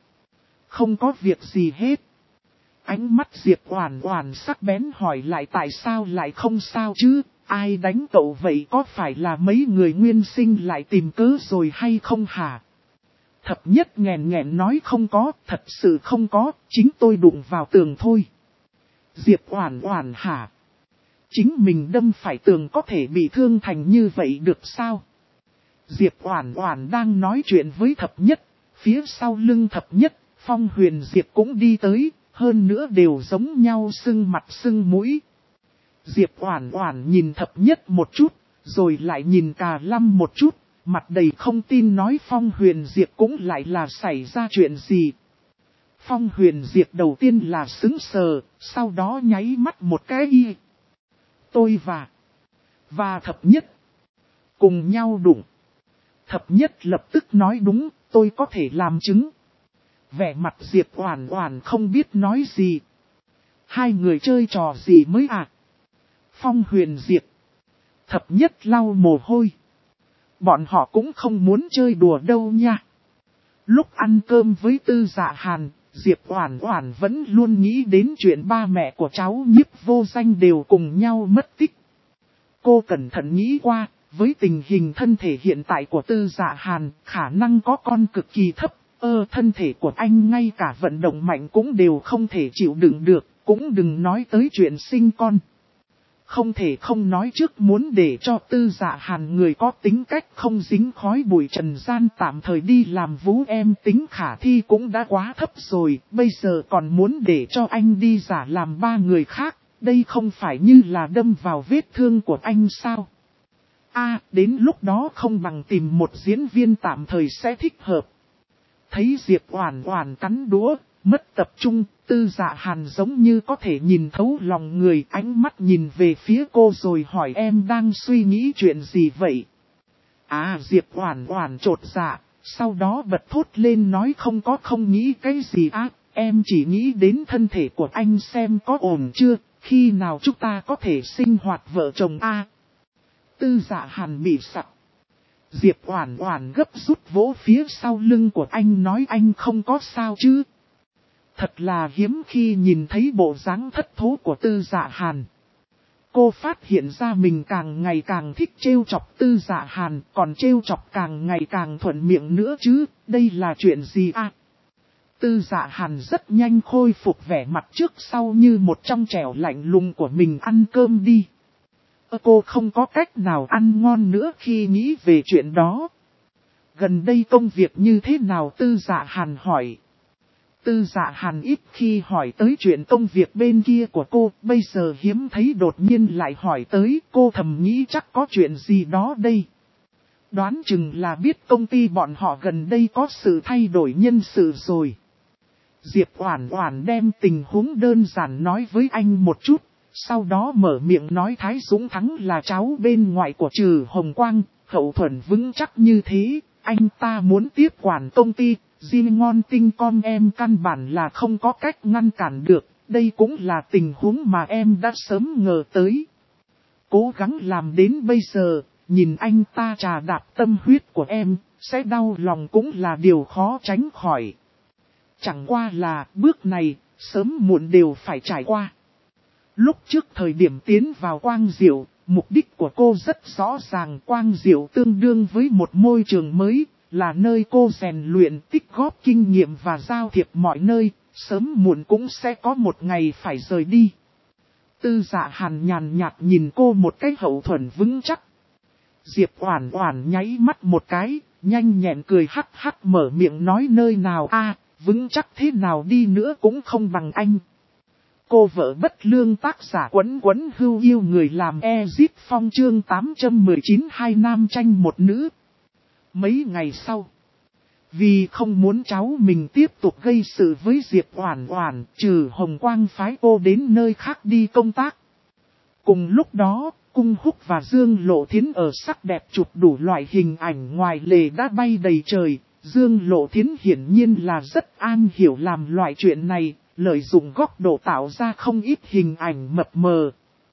có việc gì hết. Ánh mắt Diệp Oản Oản sắc bén hỏi lại tại sao lại không sao chứ, ai đánh cậu vậy, có phải là mấy người nguyên sinh lại tìm cớ rồi hay không hả? Thập Nhất nghẹn nghẹn nói không có, thật sự không có, chính tôi đụng vào tường thôi. Diệp Oản Oản hả? Chính mình đâm phải tường có thể bị thương thành như vậy được sao? Diệp Oản Oản đang nói chuyện với Thập Nhất, phía sau lưng Thập Nhất, Phong Huyền Diệp cũng đi tới, hơn nữa đều giống nhau sưng mặt sưng mũi. Diệp Oản Oản nhìn Thập Nhất một chút, rồi lại nhìn Cà Lâm một chút, mặt đầy không tin nói Phong Huyền Diệp cũng lại là xảy ra chuyện gì. Phong Huyền Diệp đầu tiên là sững sờ, sau đó nháy mắt một cái y. Tôi và Thập Nhất cùng nhau đụng. Thập Nhất lập tức nói đúng, tôi có thể làm chứng. Vẻ mặt Diệp Oản Oản không biết nói gì. Hai người chơi trò gì mới à? Phong Huyền Diệp, Thập Nhất lau mồ hôi. Bọn họ cũng không muốn chơi đùa đâu nha. Lúc ăn cơm với Tư Dạ Hàn, Diệp Oản Oản vẫn luôn nghĩ đến chuyện ba mẹ của cháu Nhiếp Vô Danh đều cùng nhau mất tích. Cô cẩn thận nghĩ qua, Với tình hình thân thể hiện tại của Tư Dạ Hàn, khả năng có con cực kỳ thấp. Thân thể của anh ngay cả vận động mạnh cũng đều không thể chịu đựng được, cũng đừng nói tới chuyện sinh con. Không thể không nói trước muốn để cho Tư Dạ Hàn người có tính cách không dính khói bụi trần gian tạm thời đi làm vú em tính khả thi cũng đã quá thấp rồi, bây giờ còn muốn để cho anh đi giả làm ba người khác, đây không phải như là đâm vào vết thương của anh sao? Đến lúc đó không bằng tìm một diễn viên tạm thời sẽ thích hợp. Thấy Diệp Oản Oản cắn đũa, mất tập trung, Tư Dạ Hàn giống như có thể nhìn thấu lòng người, ánh mắt nhìn về phía cô rồi hỏi em đang suy nghĩ chuyện gì vậy? Diệp Oản Oản chột dạ, sau đó bật thốt lên nói không nghĩ cái gì em chỉ nghĩ đến thân thể của anh xem có ổn chưa, khi nào chúng ta có thể sinh hoạt vợ chồng Tư Dạ Hàn bị sặc. Diệp Oản Oản gấp rút vỗ phía sau lưng của anh nói anh không có sao chứ. Thật là hiếm khi nhìn thấy bộ dáng thất thố của Tư Dạ Hàn. Cô phát hiện ra mình càng ngày càng thích trêu chọc Tư Dạ Hàn, còn trêu chọc càng ngày càng thuận miệng nữa chứ, đây là chuyện gì Tư Dạ Hàn rất nhanh khôi phục vẻ mặt trước sau như một trong trẻo lạnh lùng của mình ăn cơm đi. Cô không có cách nào ăn ngon nữa khi nghĩ về chuyện đó. Gần đây công việc như thế nào Tư Dạ Hàn hỏi. Tư Dạ Hàn ít khi hỏi tới chuyện công việc bên kia của cô, bây giờ hiếm thấy đột nhiên lại hỏi tới, cô thầm nghĩ chắc có chuyện gì đó đây. Đoán chừng là biết công ty bọn họ gần đây có sự thay đổi nhân sự rồi. Diệp Oản Oản đem tình huống đơn giản nói với anh một chút. Sau đó mở miệng nói Thái Dũng Thắng là cháu bên ngoài của Trừ Hồng Quang, hậu thuẫn vững chắc như thế, anh ta muốn tiếp quản công ty, riêng ngon tinh con em căn bản là không có cách ngăn cản được, đây cũng là tình huống mà em đã sớm ngờ tới. Cố gắng làm đến bây giờ, nhìn anh ta trà đạp tâm huyết của em, sẽ đau lòng cũng là điều khó tránh khỏi. Chẳng qua là bước này, sớm muộn đều phải trải qua. Lúc trước thời điểm tiến vào Quang Diệu, mục đích của cô rất rõ ràng. Quang Diệu tương đương với một môi trường mới, là nơi cô rèn luyện tích góp kinh nghiệm và giao thiệp mọi nơi, sớm muộn cũng sẽ có một ngày phải rời đi. Tư Dạ Hàn nhàn nhạt nhìn cô một cái hậu thuẫn vững chắc. Diệp Oản Oản nháy mắt một cái, nhanh nhẹn cười hắc hắc mở miệng nói nơi nào vững chắc thế nào đi nữa cũng không bằng anh. Cô vợ bất lương tác giả Quấn Quấn Hưu yêu người làm Ezit Phong chương 819 hai nam tranh một nữ. Mấy ngày sau, vì không muốn cháu mình tiếp tục gây sự với Diệp Oản Oản, Trừ Hồng Quang phái cô đến nơi khác đi công tác. Cùng lúc đó, Cung Húc và Dương Lộ Thiến ở sắc đẹp chụp đủ loại hình ảnh ngoài lề đã bay đầy trời. Dương Lộ Thiến hiển nhiên là rất am hiểu làm loại chuyện này. Lợi dụng góc độ tạo ra không ít hình ảnh mập mờ.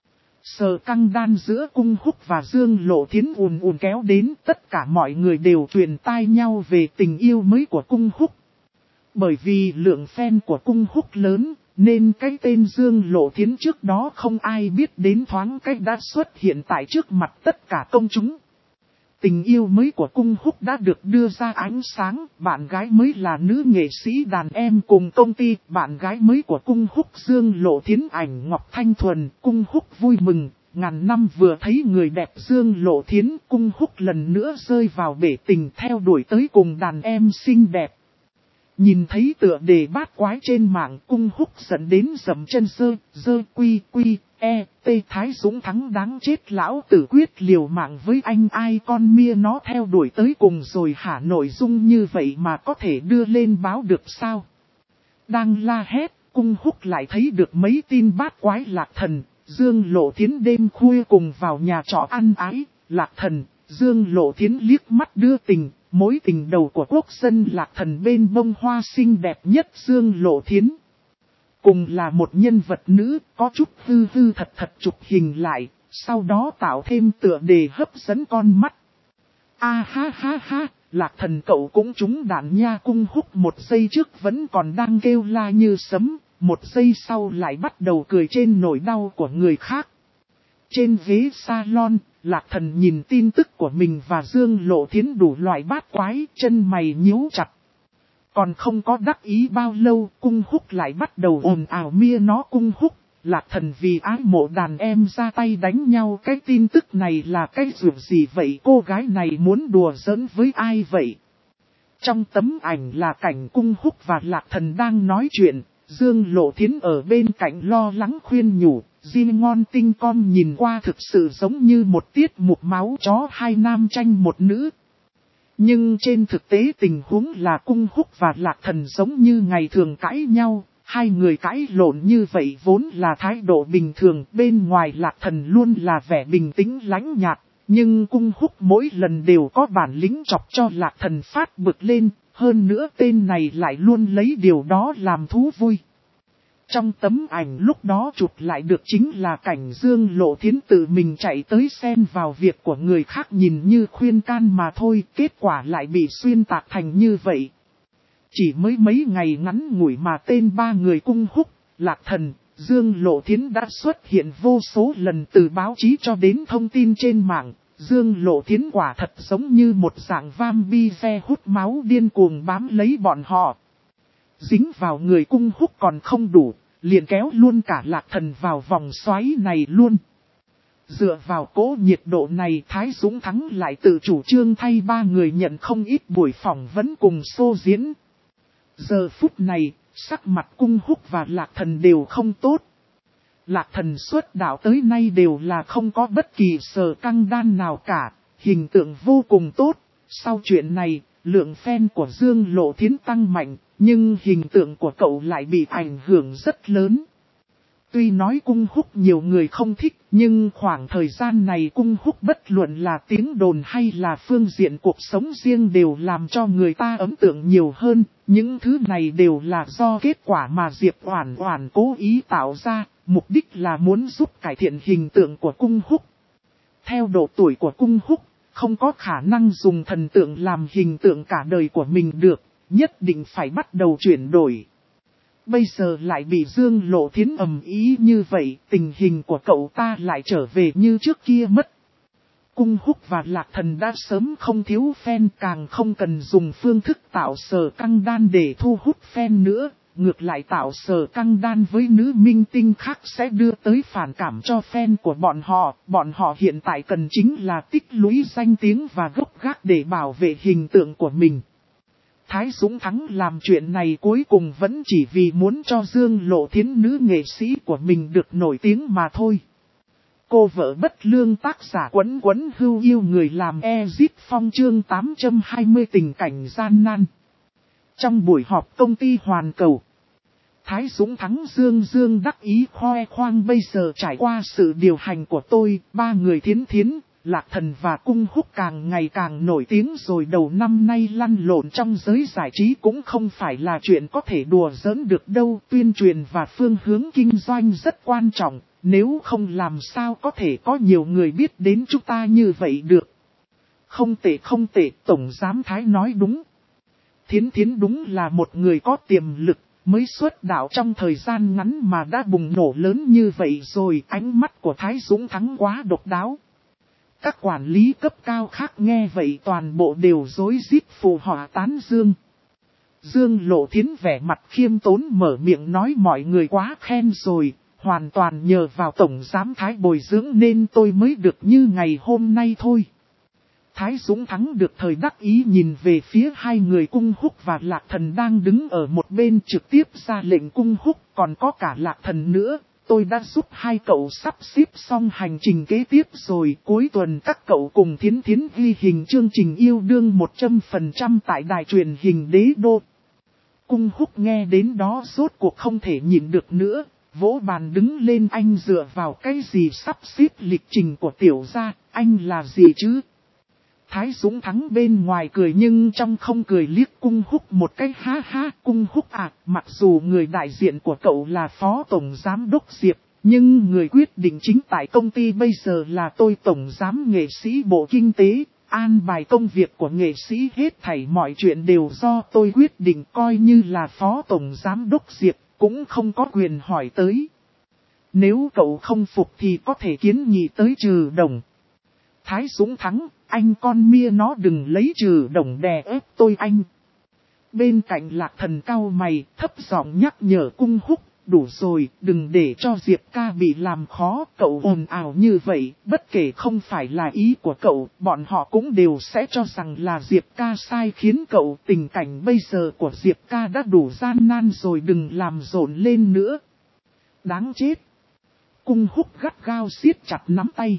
Sờ căng đan giữa Cung Húc và Dương Lộ Thiến ùn kéo đến, tất cả mọi người đều truyền tai nhau về tình yêu mới của Cung Húc. Bởi vì lượng fan của Cung Húc lớn, nên cái tên Dương Lộ Thiến trước đó không ai biết đến thoáng cách đã xuất hiện tại trước mặt tất cả công chúng. Tình yêu mới của Cung Húc đã được đưa ra ánh sáng, bạn gái mới là nữ nghệ sĩ đàn em cùng công ty, bạn gái mới của Cung Húc Dương Lộ Thiến ảnh Ngọc Thanh Thuần, Cung Húc vui mừng, ngàn năm vừa thấy người đẹp Dương Lộ Thiến, Cung Húc lần nữa rơi vào bể tình theo đuổi tới cùng đàn em xinh đẹp. Nhìn thấy tựa đề bát quái trên mạng, Cung Húc dẫn đến dầm chân quy Thái Dũng Thắng đáng chết lão tử quyết liều mạng với anh ai con mia nó theo đuổi tới cùng rồi hả, nội dung như vậy mà có thể đưa lên báo được sao? Đang la hét, Cung Húc lại thấy được mấy tin bát quái Lạc Thần, Dương Lộ Thiến đêm khuya cùng vào nhà trọ ăn ái, Lạc Thần, Dương Lộ Thiến liếc mắt đưa tình, mối tình đầu của quốc dân Lạc Thần bên bông hoa xinh đẹp nhất Dương Lộ Thiến. Cùng là một nhân vật nữ, có chút hư thật chụp hình lại, sau đó tạo thêm tựa đề hấp dẫn con mắt. Ha, Lạc Thần cậu cũng trúng đạn nha. Cung Húc một giây trước vẫn còn đang kêu la như sấm, một giây sau lại bắt đầu cười trên nỗi đau của người khác. Trên ghế salon, Lạc Thần nhìn tin tức của mình và Dương Lộ Thiến đủ loại bát quái, chân mày nhíu chặt. Còn không có đắc ý bao lâu, Cung Húc lại bắt đầu ồn ào mia nó Cung Húc. Lạc Thần vì ái mộ đàn em ra tay đánh nhau, cái tin tức này là cái rủi gì vậy, cô gái này muốn đùa giỡn với ai vậy? Trong tấm ảnh là cảnh Cung Húc và Lạc Thần đang nói chuyện, Dương Lộ Thiến ở bên cạnh lo lắng khuyên nhủ, Jin ngon tinh con nhìn qua thực sự giống như một tiết mục máu chó hai nam tranh một nữ. Nhưng trên thực tế tình huống là Cung Húc và Lạc Thần giống như ngày thường cãi nhau, hai người cãi lộn như vậy vốn là thái độ bình thường, bên ngoài Lạc Thần luôn là vẻ bình tĩnh lãnh nhạt, nhưng Cung Húc mỗi lần đều có bản lĩnh chọc cho Lạc Thần phát bực lên, hơn nữa tên này lại luôn lấy điều đó làm thú vui. Trong tấm ảnh lúc đó chụp lại được chính là cảnh Dương Lộ Thiến tự mình chạy tới xen vào việc của người khác nhìn như khuyên can mà thôi, kết quả lại bị xuyên tạc thành như vậy. Chỉ mới mấy ngày ngắn ngủi mà tên ba người Cung Húc, Lạc Thần, Dương Lộ Thiến đã xuất hiện vô số lần từ báo chí cho đến thông tin trên mạng. Dương Lộ Thiến quả thật giống như một dạng vampire hút máu điên cuồng bám lấy bọn họ. Dính vào người Cung Húc còn không đủ, liền kéo luôn cả Lạc Thần vào vòng xoáy này luôn. Dựa vào cố nhiệt độ này, Thái Dũng Thắng lại tự chủ trương thay ba người nhận không ít buổi phỏng vấn cùng show diễn. Giờ phút này, sắc mặt Cung Húc và Lạc Thần đều không tốt. Lạc Thần xuất đạo tới nay đều là không có bất kỳ sờ căng đan nào cả, hình tượng vô cùng tốt. Sau chuyện này, lượng fan của Dương Lộ Thiến tăng mạnh, nhưng hình tượng của cậu lại bị ảnh hưởng rất lớn. Tuy nói Cung Húc nhiều người không thích, nhưng khoảng thời gian này Cung Húc bất luận là tiếng đồn hay là phương diện cuộc sống riêng đều làm cho người ta ấn tượng nhiều hơn. Những thứ này đều là do kết quả mà Diệp Oản Oản cố ý tạo ra, mục đích là muốn giúp cải thiện hình tượng của Cung Húc. Theo độ tuổi của Cung Húc, không có khả năng dùng thần tượng làm hình tượng cả đời của mình được, nhất định phải bắt đầu chuyển đổi. Bây giờ lại bị Dương Lộ Thiến ầm ý như vậy, tình hình của cậu ta lại trở về như trước kia mất. Cung Húc và Lạc Thần đã sớm không thiếu fan, càng không cần dùng phương thức tạo sờ căng đan để thu hút fan nữa. Ngược lại tạo sờ căng đan với nữ minh tinh khác sẽ đưa tới phản cảm cho fan của bọn họ hiện tại cần chính là tích lũy danh tiếng và gốc gác để bảo vệ hình tượng của mình. Thái Dũng Thắng làm chuyện này cuối cùng vẫn chỉ vì muốn cho Dương Lộ Thiến nữ nghệ sĩ của mình được nổi tiếng mà thôi. Cô vợ bất lương tác giả Quấn Quấn Hưu yêu người làm Exit Phong chương 820 tình cảnh gian nan. Trong buổi họp công ty Hoàn Cầu, Thái Dũng Thắng Dương đắc ý khoe khoang bây giờ trải qua sự điều hành của tôi, ba người Thiến Thiến, Lạc Thần và Cung Húc càng ngày càng nổi tiếng rồi, đầu năm nay lăn lộn trong giới giải trí cũng không phải là chuyện có thể đùa giỡn được đâu. Tuyên truyền và phương hướng kinh doanh rất quan trọng, nếu không làm sao có thể có nhiều người biết đến chúng ta như vậy được. Không tệ, Tổng Giám Thái nói đúng. Thiến Thiến đúng là một người có tiềm lực, mới xuất đạo trong thời gian ngắn mà đã bùng nổ lớn như vậy rồi. Ánh mắt của Thái Dũng Thắng quá độc đáo. Các quản lý cấp cao khác nghe vậy toàn bộ đều rối rít phù họa tán dương. Dương Lộ Thiến vẻ mặt khiêm tốn mở miệng nói mọi người quá khen rồi, hoàn toàn nhờ vào Tổng Giám Thái bồi dưỡng nên tôi mới được như ngày hôm nay thôi. Thái Dũng Thắng được thời đắc ý nhìn về phía hai người Cung Húc và Lạc Thần đang đứng ở một bên, trực tiếp ra lệnh Cung Húc còn có cả Lạc Thần nữa. Tôi đã giúp hai cậu sắp xếp xong hành trình kế tiếp rồi, cuối tuần các cậu cùng Thiến Thiến ghi hình chương trình yêu đương 100% tại đài truyền hình Đế Đô. Cung Húc nghe đến đó rốt cuộc không thể nhịn được nữa, vỗ bàn đứng lên. Anh dựa vào cái gì sắp xếp lịch trình của tiểu gia, anh là gì chứ? Thái Dũng Thắng bên ngoài cười nhưng trong không cười liếc Cung Húc một cái, ha ha. Cung Húc à, mặc dù người đại diện của cậu là Phó Tổng Giám Đốc Diệp, nhưng người quyết định chính tại công ty bây giờ là tôi, Tổng Giám nghệ sĩ Bộ Kinh tế. An bài công việc của nghệ sĩ hết thảy mọi chuyện đều do tôi quyết định, coi như là Phó Tổng Giám Đốc Diệp, cũng không có quyền hỏi tới. Nếu cậu không phục thì có thể kiến nghị tới Trừ Đồng. Thái Dũng Thắng, anh con mia nó đừng lấy trừ đồng đè ép tôi anh. Bên cạnh Lạc Thần cau mày, thấp giọng nhắc nhở Cung Húc, đủ rồi, đừng để cho Diệp ca bị làm khó, cậu ồn ào như vậy, bất kể không phải là ý của cậu, bọn họ cũng đều sẽ cho rằng là Diệp ca sai khiến cậu, tình cảnh bây giờ của Diệp ca đã đủ gian nan rồi, đừng làm rộn lên nữa. Đáng chết. Cung Húc gắt gao siết chặt nắm tay.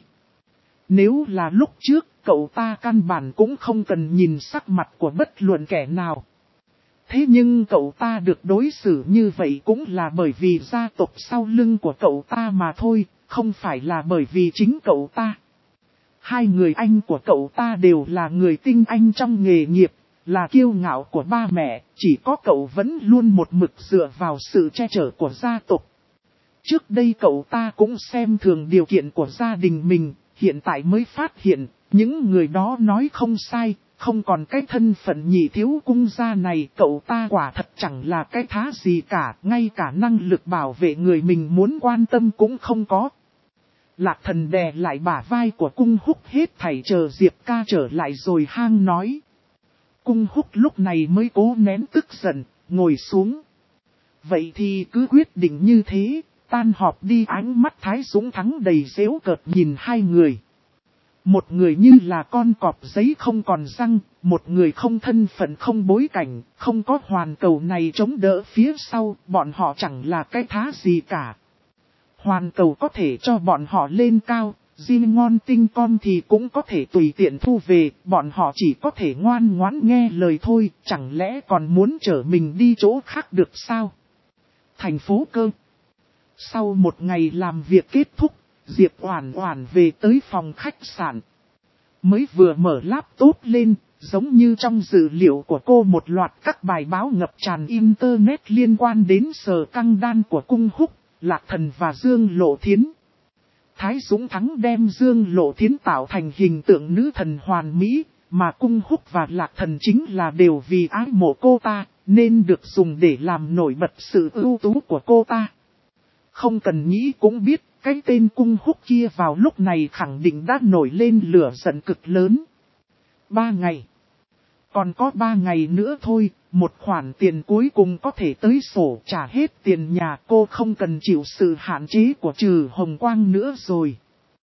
Nếu là lúc trước, cậu ta căn bản cũng không cần nhìn sắc mặt của bất luận kẻ nào. Thế nhưng cậu ta được đối xử như vậy cũng là bởi vì gia tộc sau lưng của cậu ta mà thôi, không phải là bởi vì chính cậu ta. Hai người anh của cậu ta đều là người tinh anh trong nghề nghiệp, là kiêu ngạo của ba mẹ, chỉ có cậu vẫn luôn một mực dựa vào sự che chở của gia tộc. Trước đây cậu ta cũng xem thường điều kiện của gia đình mình, hiện tại mới phát hiện, những người đó nói không sai, không còn cái thân phận nhị thiếu cung gia này, cậu ta quả thật chẳng là cái thá gì cả, ngay cả năng lực bảo vệ người mình muốn quan tâm cũng không có. Lạc Thần đè lại bả vai của Cung Húc, hết thảy chờ Diệp ca trở lại rồi hang nói. Cung Húc lúc này mới cố nén tức giận, ngồi xuống. Vậy thì cứ quyết định như thế. Tan họp đi. Ánh mắt Thái Dũng Thắng đầy giễu cợt nhìn hai người. Một người như là con cọp giấy không còn răng, một người không thân phận không bối cảnh, không có hoàn cầu này chống đỡ phía sau, bọn họ chẳng là cái thá gì cả. Hoàn cầu có thể cho bọn họ lên cao, riêng ngon tinh con thì cũng có thể tùy tiện thu về, bọn họ chỉ có thể ngoan ngoãn nghe lời thôi, chẳng lẽ còn muốn chở mình đi chỗ khác được sao? Thành phố Cơ. Sau một ngày làm việc kết thúc, Diệp Oản Oản về tới phòng khách sạn. Mới vừa mở laptop lên, giống như trong dữ liệu của cô một loạt các bài báo ngập tràn internet liên quan đến Sở Căng Đan của Cung Húc, Lạc Thần và Dương Lộ Thiến. Thái Dũng Thắng đem Dương Lộ Thiến tạo thành hình tượng nữ thần hoàn mỹ, mà Cung Húc và Lạc Thần chính là đều vì ái mộ cô ta, nên được dùng để làm nổi bật sự ưu tú của cô ta. Không cần nghĩ cũng biết, cái tên Cung Húc kia vào lúc này khẳng định đã nổi lên lửa giận cực lớn. 3 ngày. Còn có 3 ngày nữa thôi, một khoản tiền cuối cùng có thể tới sổ trả hết tiền nhà, cô không cần chịu sự hạn chế của Trừ Hồng Quang nữa rồi.